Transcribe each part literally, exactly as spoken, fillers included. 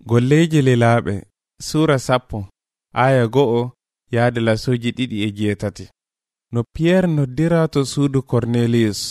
Golleji lilaaɓe Sura sappo aya go'o yaade lasuji ɗiɗi e jeetati. No Pierre noddira to suudu Cornelius.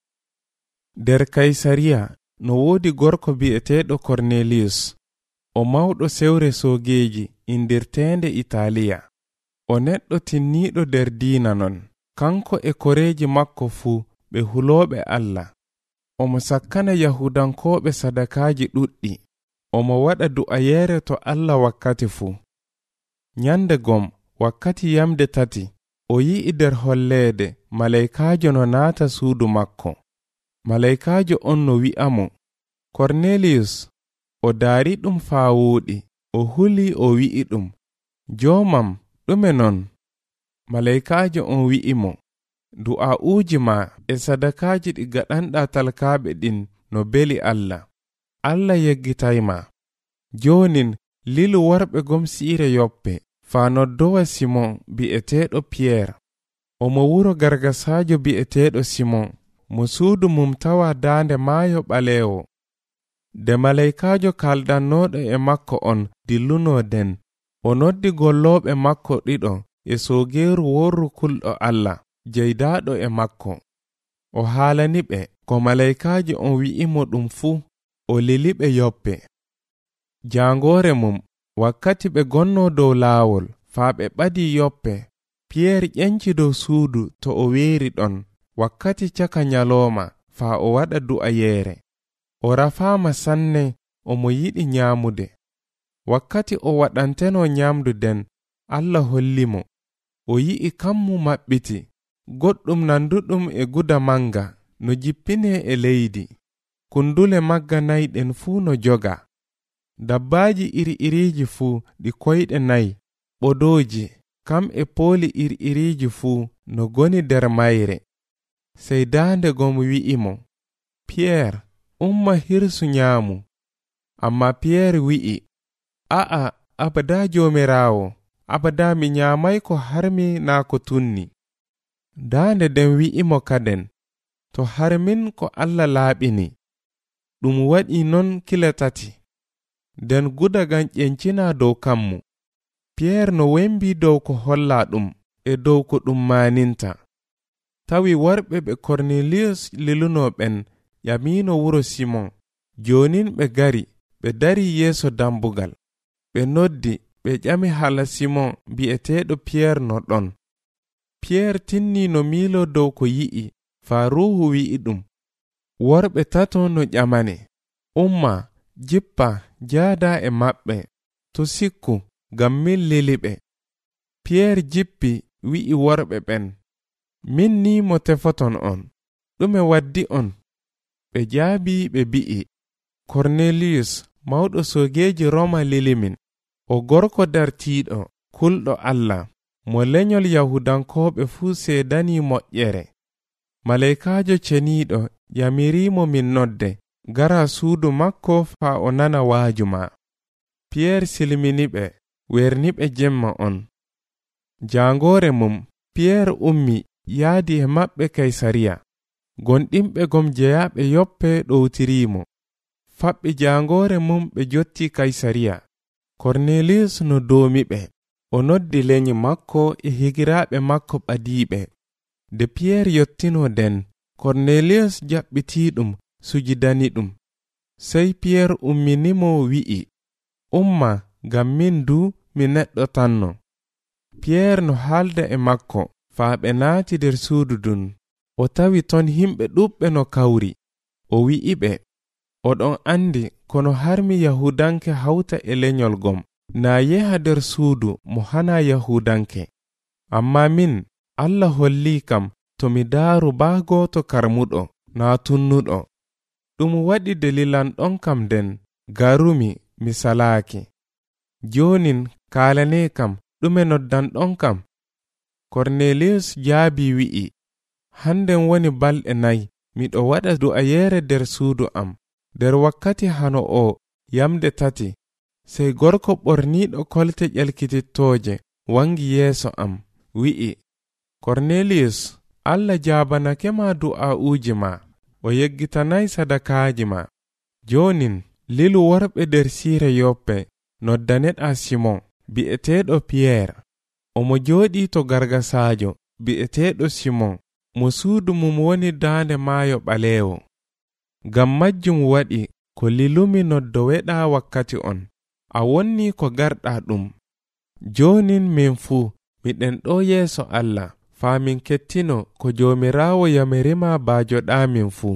Der Kaisariya no woodi gorko bi'eteeɗo Cornelius. O mawɗo sewre soogeeji indirteende Italiya. O neɗɗo tinniiɗo der diina non. Kanko e koreeji makko fuu ɓe hulooɓe Allah. Omo sakkana Yahudankooɓe sadakaaji ɗuɗɗi. Omo waɗa du'ayeere to Allah wakkati fuu. Nyande gom wakkati yamde tati o yi'i der holleede malaikaajo no naata suudu makko. Malaikaajo on no wi'amo, Cornelius. O daari ɗum faa wooɗi, o huli o wi'i ɗum, joomam ɗume non? Malaikaajo on wi'imo, du'a'uuji ma e sadakaaji ɗi gaɗanɗa talkaaɓe ɗin no beli Allah. Allah yeggitayma. Jonin lilu worɓe gomsiire Yoppe faa noddowa Simon bi'eteeɗo Pierre. Omo wuro gargasaajo bi'eteeɗo Simon mo suudu mum tawa daande maayo ɓaleewo. De malaikaajo kaldannooɗo e makko on dilluno den, o noddi gollooɓe makko ɗiɗo e soogeeru worru kulɗo Allah jeydaaɗo e makko. O haalani ɓe ko malaikaajo on wi'imo ɗum fuu. O lili ɓe Yoppe. Jaangoore mum wakkati ɓe gonno dow laawol faa ɓe ɓadi Yoppe, Pierre ƴenci dow suudu to o weeri ɗon wakkati caka nyalooma faa o waɗa du'ayeere. O rafaama sanne, omo yiɗi nyaamude. Wakkati o waɗanteno nyaamdu den, Allah hollimo. O yi'i kammu maɓɓiti, goɗɗum nanduɗum e guda manga no jippine e leydi. Kundule magga nayɗen fuu no joga. Dabbaaji iri-iriji fuu ɗi koyɗe nayi, ɓodooji, kam e pooli iri-iriji fuu no goni der mayre. Sey daande gom wi'imo, Pierre, umma hirsu nyaamu. Amma Pierre wi'i, a'a, abada joomiraawo, abada mi nyaamay ko harmi naa ko tunni. Daande den wi'imo kaden, to harmin ko Allah laaɓini. Ɗum waɗi non kila tati. Den gudagan ƴencina dow kammu. Pierre no wembi dow ko holla ɗum e dow ko ɗum maaninta. Tawi worɓe ɓe Cornelius lilunoɓen ƴamino wuro Simon. Jonin ɓe gari ɓe dari yeeso dambugal. Ɓe noddi ɓe ƴami hala Simon bi'eteeɗo Pierre no ɗon. Pierre tinni no miilo dow ko yi'i faa ruuhu wi'i ɗum. Worɓe tato no ƴamane, umma, jippa, jaada e maɓɓe, to sikku, ngam min liliɓe. Pierre jippi wi'i worɓe ɓen, min ni mo tefoton on, ɗume waddi on? Ɓe jaabi ɓe bi'i, Cornelius, mawɗo soogeeji Roma lilimin, o gorko dartiiɗo, kulɗo Allah, mo lenyol Yahudankooɓe fuu seedani moƴƴere. Malaikaajo ceniiɗo yamirimo min nodde, gara suudu makko faa o nana waajuma. Pierre silminiɓe, werniɓe jemma on. Jaangoore mum, Pierre ummi yaadi e maɓɓe Kaisariya. Gonɗinɓe gom jeyaaɓe Yoppe ɗowtirimo. Faɓɓi jaangoore mum ɓe jotti Kaisariya. Cornelius no doomiɓe, o noddi lenyi makko e higiraaɓe makko ɓadiiɓe. De Pierre yottino den, Cornelius jaɓɓitii ɗum sujidani ɗum. Sey Pierre umminimo wi'i, umma, ngam min du mi neɗɗo tanno. Pierre no haalda e makko faa ɓe naati der suudu dun. O tawi ton himɓe ɗuɓɓe no kawri. O wi'i ɓe, oɗon andi kono harmi Yahudanke hawta e lenyol gom naa yeha der suudu mo hana Yahudanke. Amma min, Allah holli kam to mi daaru baagoto karmuɗo naa tunnuɗo. Ɗum waɗi delilan ɗon kam den, garumi mi salaaki. Jonin kaalane kam ɗume noddan ɗon kam? Cornelius jaabi wi'i, hannden woni balɗe nayi miɗo waɗa du'ayeere der suudu am. Der wakkati hano o yamde tati, sey gorko ɓorniiɗo kolte ƴelkitittooje wangi yeeso am, wi'i, Cornelius, Allah jaabanake ma du'a'uuji ma, o yeggitanay sadakaaji ma. Jonin lilu worɓe nder siire yoppe noddaneɗa simon bi'eteeɗo piyeer. Omo jooɗii to gargasaajo bi'eteeɗo simon mo suudu mum woni daande maayo ɓaleewo. Ngam majjum waɗi ko lilumi noddoweɗa wakkati on, a wonni ko garɗa ɗum. Jonin min fuu miɗen ɗo yeeso Allah, faa min kettino ko Joomiraawo yamirima baajoɗamin fuu.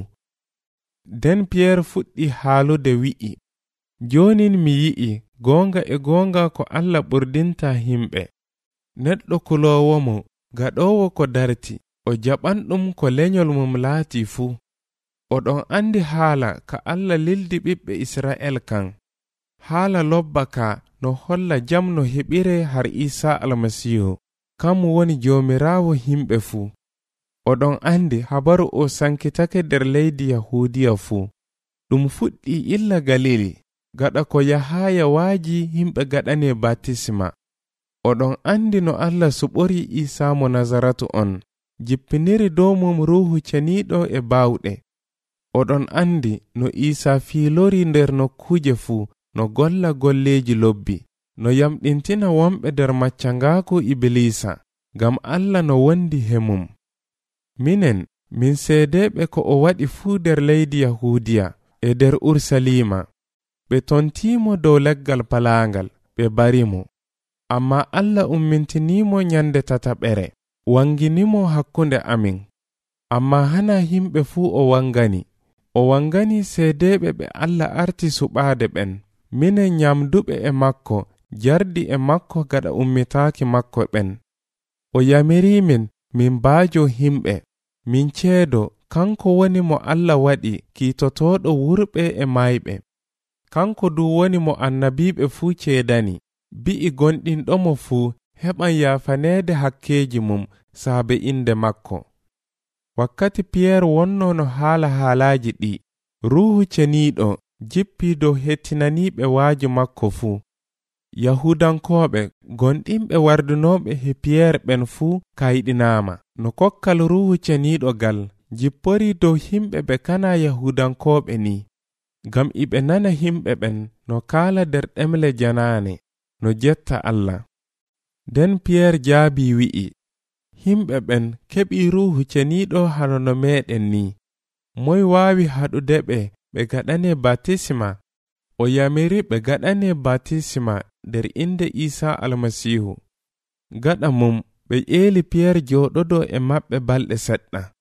Nden Piyeer fuɗɗi haalude wi'i, jonin mi yi'i goonga e goonga ko Allah ɓurdinta himɓe. Neɗɗo kuloowo mo gaɗowo ko darti, o jaɓanɗum ko lenyol mum laati fuu. Oɗon andi haala ka Allah lildi ɓiɓɓe Isra'el kan. Haala lobba ka no holla jam no heɓire har Isa almasihu, kam woni Joomiraawo himɓe fuu. Oɗon andi habaru o sankitake nder leydi Yahudiya fuu. Ɗum fuɗɗi illa Galili, gaɗa ko Yahaya waaji himɓe gaɗane batisma. Oɗon andi no Allah suɓori Isa mo Nazaratu on, jippiniri dow mum ruhu ceniiɗo e baawɗe. Oɗon andi no Isa fiilori nder nokkuje fuu, no golla golleji lobbi, no yamɗintina wonɓe nder maccangaaku Iblisa, ngam Allah no wondi hemum. Minen min seedeɓe ko o waɗi fuu nder leydi Yahudiya e nder Ursalima. Ɓe tontimo dow leggal palaangal, ɓe barimo. Amma Allah ummintinimo nyande tataɓere, wanginimo hakkunde amin. Amma hana himɓe fuu o wangani. O wangani seedeɓe ɓe Allah arti suɓaade ɓen. Minen nyamduɓe e makko, jardi e makko gaɗa ummitaaki makko ɓen. O yamirimin min baajo himɓe, min ceedo kanko woni mo Allah waɗi kiitotoɗo wurɓe e mayɓe. Kanko du woni mo annabiɓe fuu ceedani, bi'i gonɗinɗomo fuu heɓan yaafaneede hakkeji mum saabe inde makko. Wakkati Piyeer wonnono haala haalaji ɗi, ruhu ceniiɗo jippi dow hettinaniɓe waaji makko fuu. Yahudankoɓe gonɗinɓe wardunoɓe he Piyeer ɓen fuu kayɗinaama, no kokkal ruhu ceniiɗo gal jippori dow himɓe ɓe kana Yahudankoɓe ni, ngam iɓe nana himɓe ɓen no kaala nder ɗemle janaane, no jetta Allah. Nden Piyeer jaabi wi'i, himɓe ɓen keɓi ruhu ceniiɗo hano no meɗen ni. Moy waawi haɗude ɓe ɓe gaɗane batisma? O yamiri ɓe gaɗane batisma nder inde Isa almasihu. Gaɗa mum ɓe ƴeeli Piyeer jooɗodo e maɓɓe balɗe seɗɗa.